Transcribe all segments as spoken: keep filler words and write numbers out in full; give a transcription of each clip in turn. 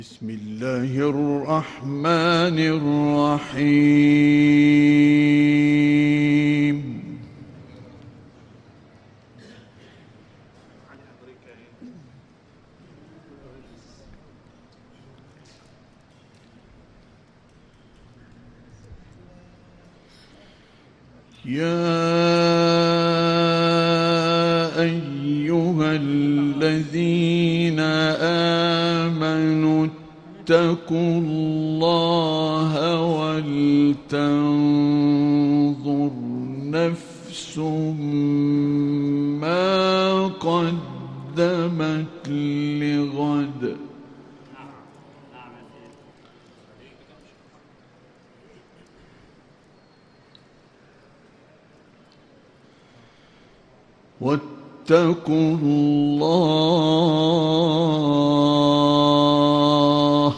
بسم الله الرحمن الرحيم. يا أيها الذين آمنوا اتقوا الله ولتنظر نفس ما قدمت لغد واتقوا الله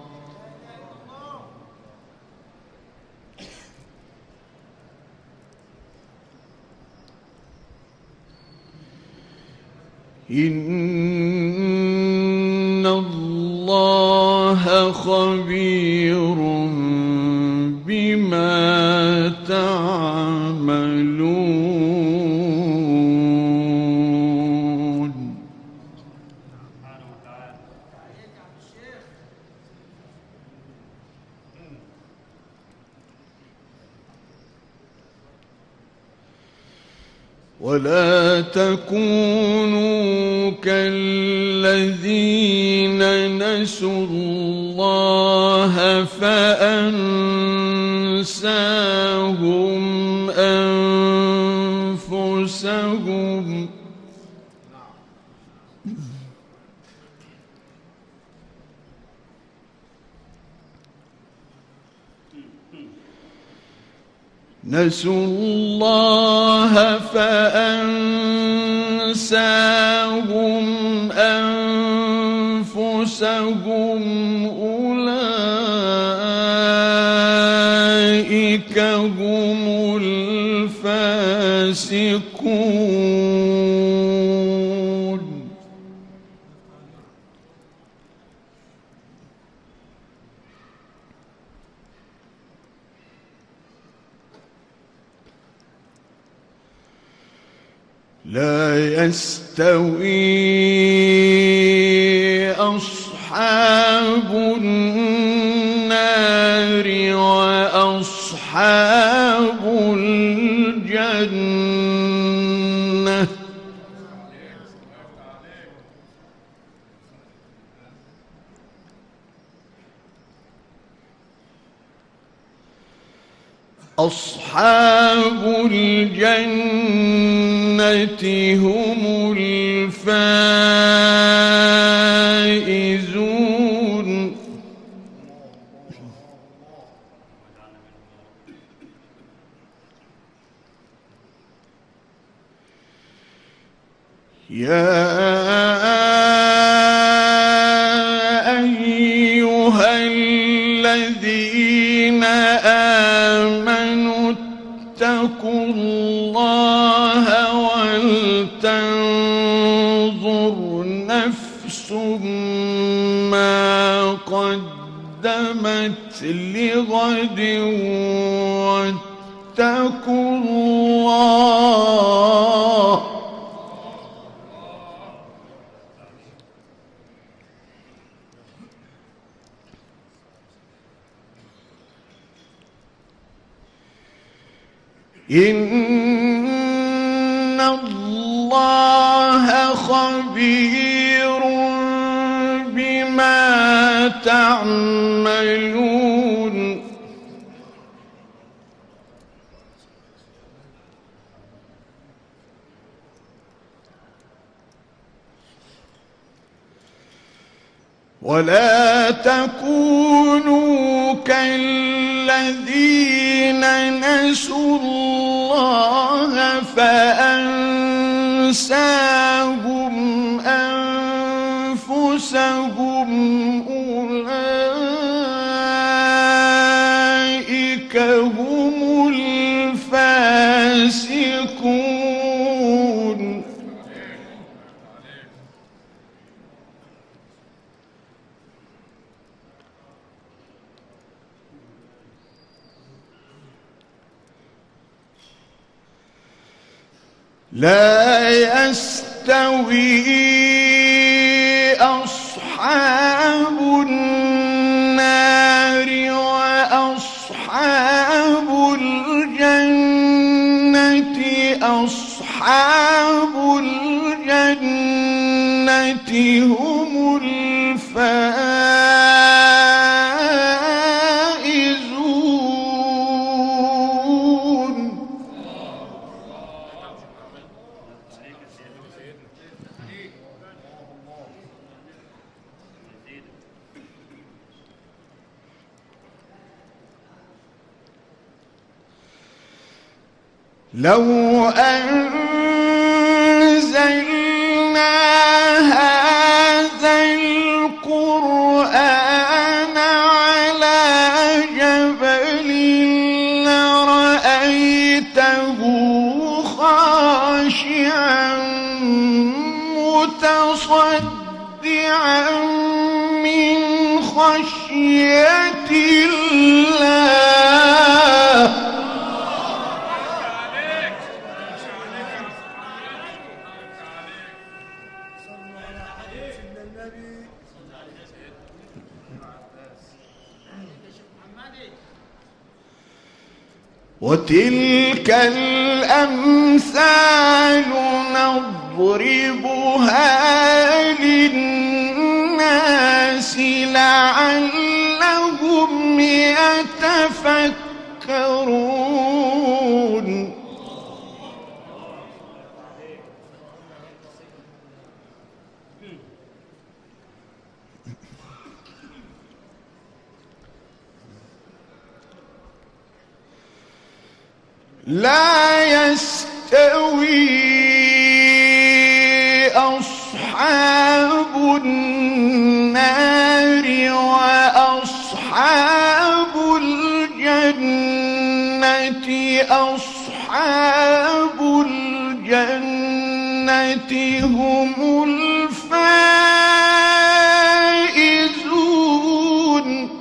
إن الله خبير بما تعملون. ولا تكونوا كالذين نسوا الله فأنساهم أنفسهم نسوا الله فأنساهم أنفسهم أولئك هم الفاسقون. لا يستوي أصحاب النار وأصحاب الجنة أصحاب الجنة هم الفائزون. يا أيها الذين آمنوا اتقوا الله ولتنظر نفس ما قدمت لغد واتقوا الله إن الله خبير بما تعملون. ولا تكونوا كالذين نسوا الله فأنساهم أنفسهم أولئك هم الفاسقون. لا يستوي أصحاب النار وأصحاب الجنة أصحاب الجنة هم الفائزون. لو أنزلنا هذا القرآن على جبل لرأيته خاشعا متصدعا من خشية الله. وتلك الأمثال نضربها للناس لعلهم يتفكرون. لا يستوي أصحاب النار وأصحاب الجنة أصحاب الجنة هم الفائزون.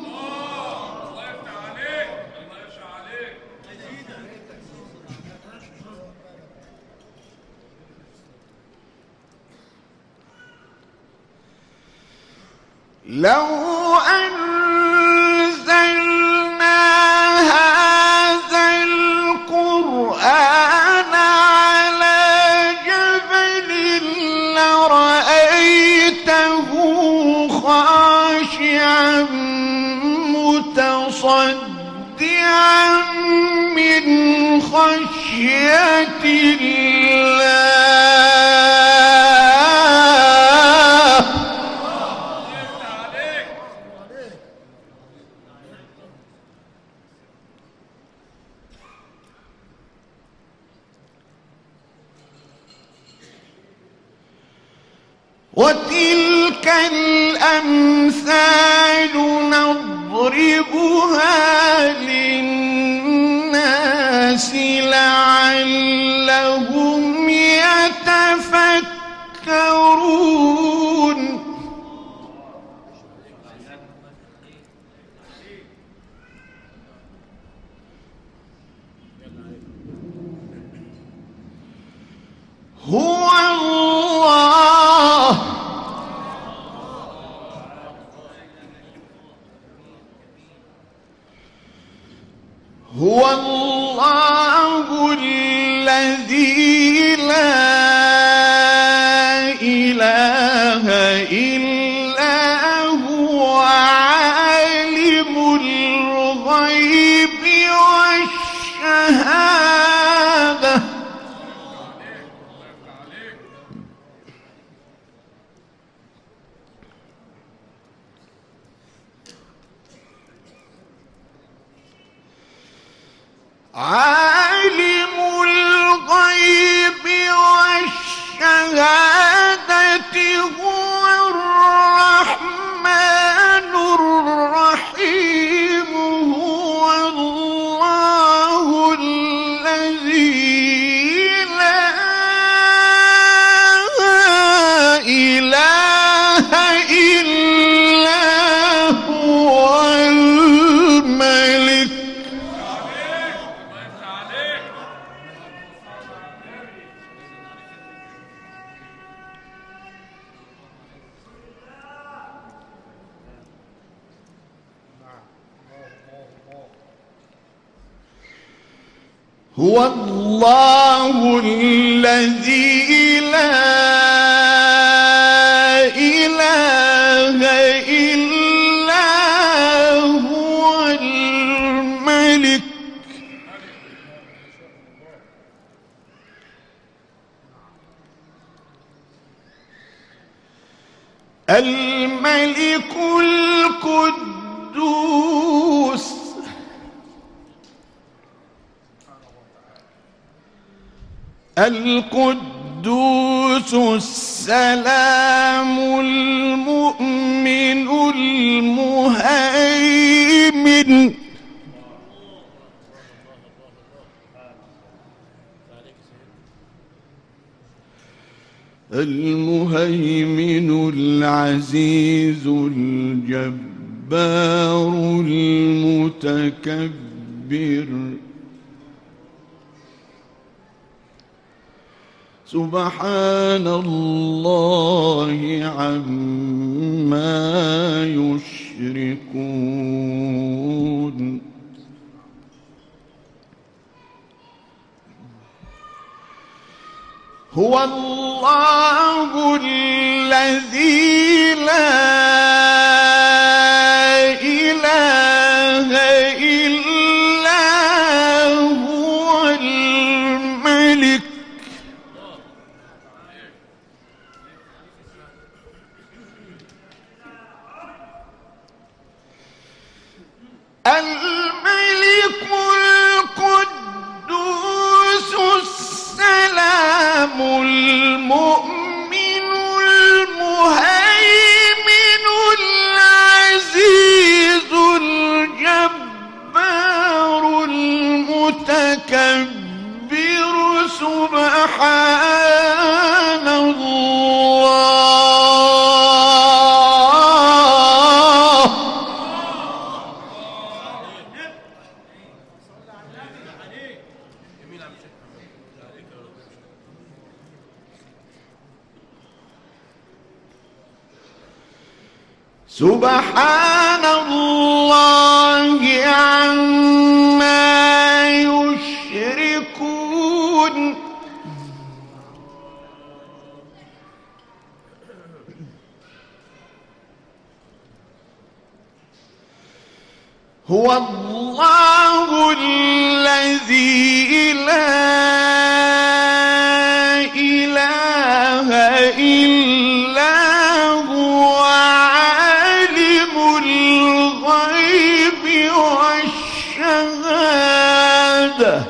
لو أنزلنا هذا القرآن على جبل لرأيته خاشعا متصدعا من خشية الله. وتلك الأمثال نضربها للناس لعلهم يتفكرون. هو الله هو الله الذي لا إله إلا هو عالم الغيب والشهادة. عالم الغيب والشهادة هو الرحمن الرحيم. هو الله الذي لا إله إلا هو الملك هو الله الذي لا إله إلا هو الملك الملك القدوس القدوس السلام المؤمن المهيمن المهيمن العزيز الجبار المتكبر سبحان الله عما يشركون هو الله الذي لا إله إلا هو الملك الملك القدوس السلام المؤمن المهيمن العزيز الجبار المتكبر سبحان الله سبحان الله عما يشركون هو الله الذي لا إله إلا هو الغيب والشهادة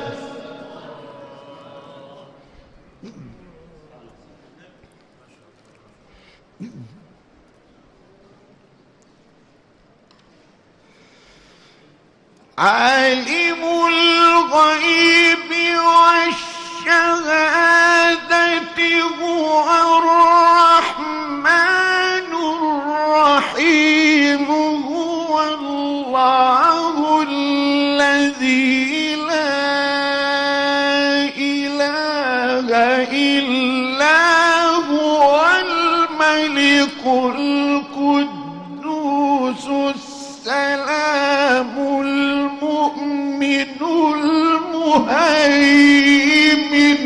عالم الغيب والشهادة هو الرحمن الرحيم هو الله الذي لا إله إلا هو الملك القدوس السلام المؤمن المهيمن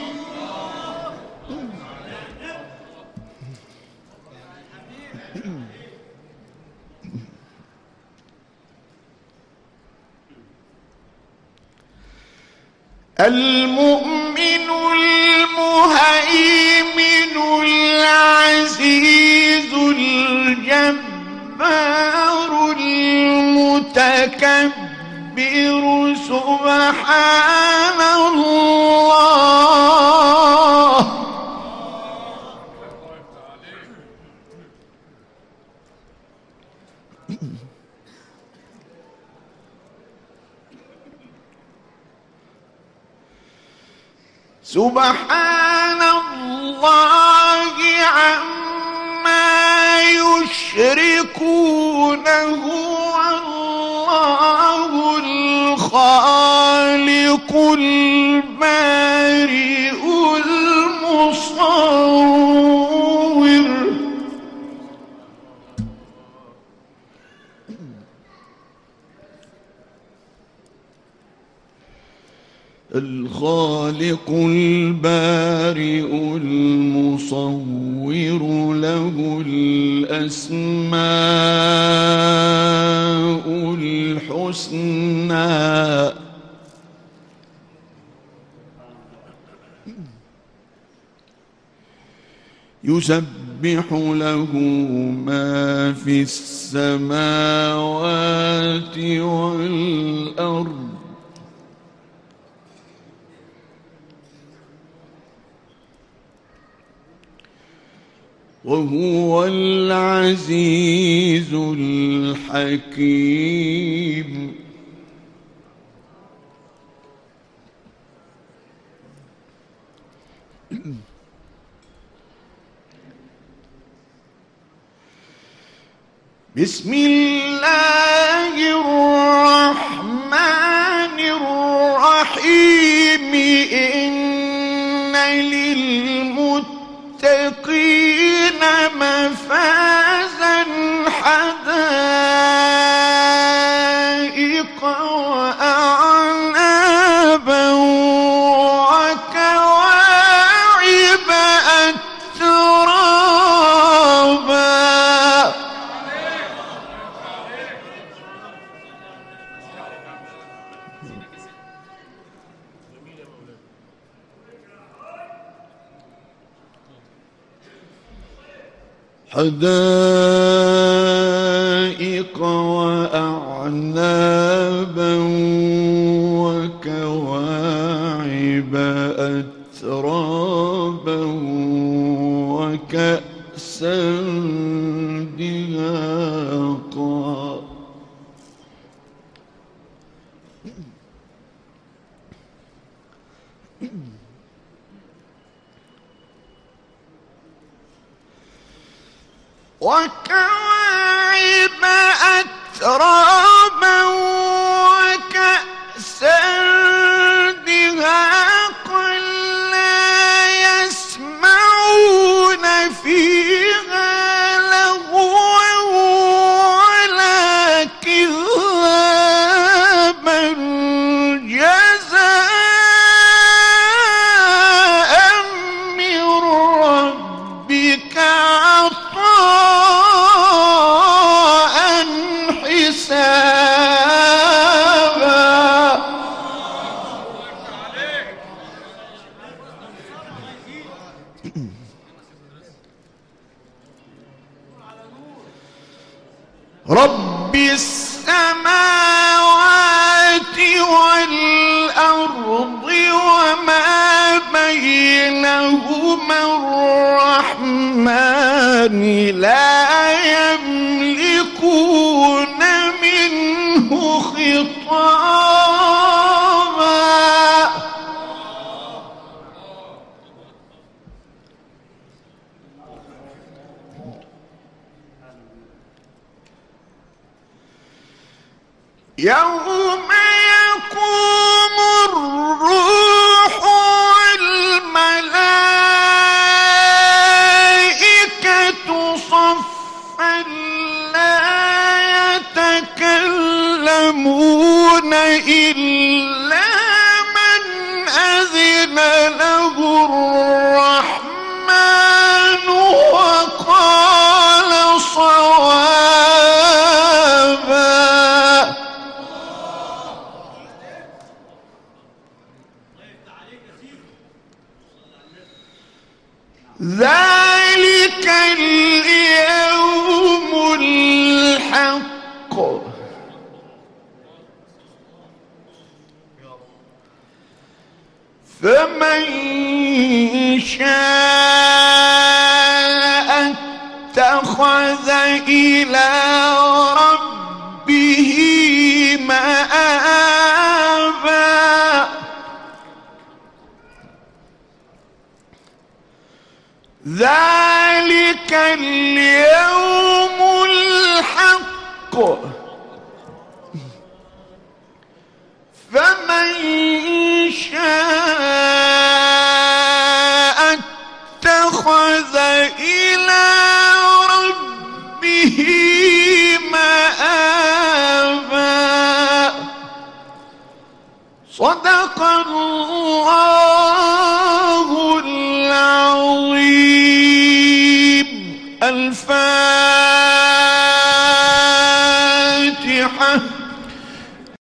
المؤمن المهيمن العزيز الجبار المتكبر سبحان الله سبحان الله عما يشركون هو الله الخالق البارئ المصور الخالق البارئ المصور له الأسماء الحسنى يسبح له ما في السماوات والأرض وهو العزيز الحكيم. بسم الله الرحمن الرحيم. إن للمتقين مفازا حدائق وأعنابا وكواعب أترابا. حدائق وأعنابا وكواعب أترابا وكأسا دهاقا. وكواعب أترابا وكأسا دهاقا لا يسمعون فيها لغوا ولا كذابا جزاء من ربك رب السماوات والأرض وما بينهما الرحمن لا يملكون منه خطابا. يوم يقوم الروح والملائكة صفا لا يتكلمون إلا من أذن له الرحمن وقال صوابا. ذلك اليوم الحق فمن شاء اتخذ إلى ربه مآبا. ذلك اليوم الحق فمن شاء اتخذ إلى ربه مآبا. صدق الله العظيم. الفاتحة.